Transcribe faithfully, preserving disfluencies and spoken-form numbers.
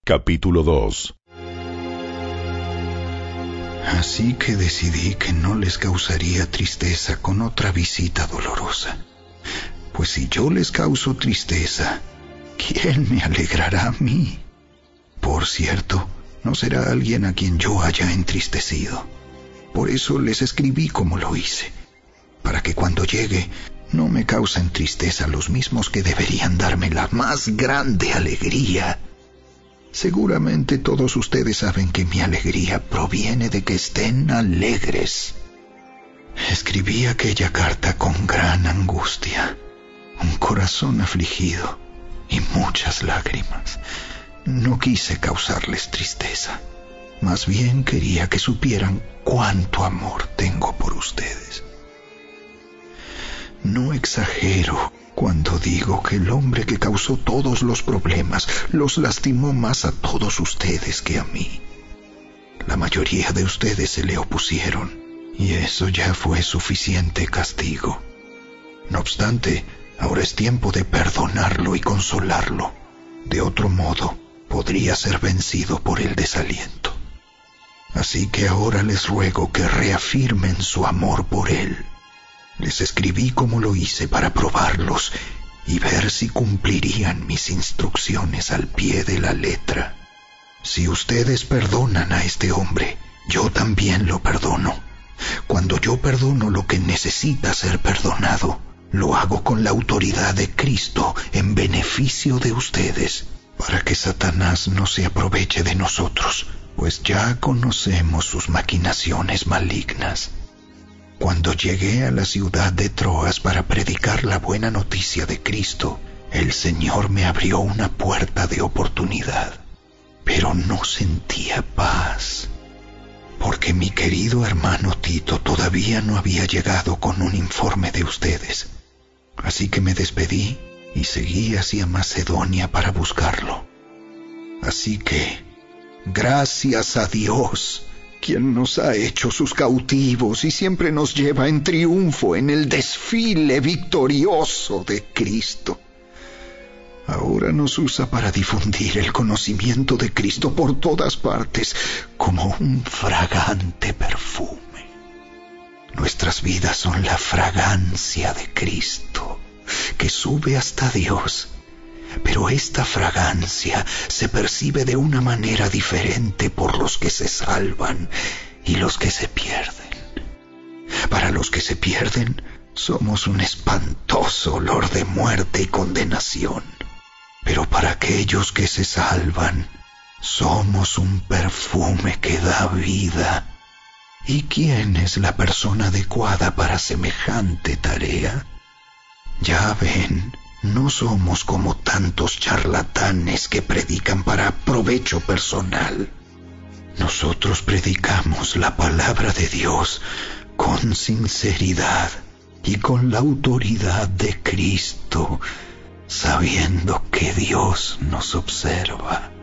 Capítulo dos. Así que decidí que no les causaría tristeza con otra visita dolorosa. Pues si yo les causo tristeza, ¿quién me alegrará a mí? Por cierto, no será alguien a quien yo haya entristecido. Por eso les escribí como lo hice, para que cuando llegue no me causen tristeza los mismos que deberían darme la más grande alegría. Seguramente todos ustedes saben que mi alegría proviene de que estén alegres. Escribí aquella carta con gran angustia, un corazón afligido y muchas lágrimas. No quise causarles tristeza, más bien quería que supieran cuánto amor tengo por ustedes. No exagero cuando digo que el hombre que causó todos los problemas los lastimó más a todos ustedes que a mí. La mayoría de ustedes se le opusieron, y eso ya fue suficiente castigo. No obstante, ahora es tiempo de perdonarlo y consolarlo. De otro modo, podría ser vencido por el desaliento. Así que ahora les ruego que reafirmen su amor por él. Les escribí como lo hice para probarlos y ver si cumplirían mis instrucciones al pie de la letra. Si ustedes perdonan a este hombre, yo también lo perdono. Cuando yo perdono lo que necesita ser perdonado, lo hago con la autoridad de Cristo en beneficio de ustedes, para que Satanás no se aproveche de nosotros, pues ya conocemos sus maquinaciones malignas. Cuando llegué a la ciudad de Troas para predicar la buena noticia de Cristo, el Señor me abrió una puerta de oportunidad, pero no sentía paz, porque mi querido hermano Tito todavía no había llegado con un informe de ustedes. Así que me despedí y seguí hacia Macedonia para buscarlo. Así que, gracias a Dios, quien nos ha hecho sus cautivos y siempre nos lleva en triunfo en el desfile victorioso de Cristo. Ahora nos usa para difundir el conocimiento de Cristo por todas partes como un fragante perfume. Nuestras vidas son la fragancia de Cristo, que sube hasta Dios. Pero esta fragancia se percibe de una manera diferente por los que se salvan y los que se pierden. Para los que se pierden, somos un espantoso olor de muerte y condenación. Pero para aquellos que se salvan, somos un perfume que da vida. ¿Y quién es la persona adecuada para semejante tarea? Ya ven, no somos como tantos charlatanes que predican para provecho personal. Nosotros predicamos la palabra de Dios con sinceridad y con la autoridad de Cristo, sabiendo que Dios nos observa.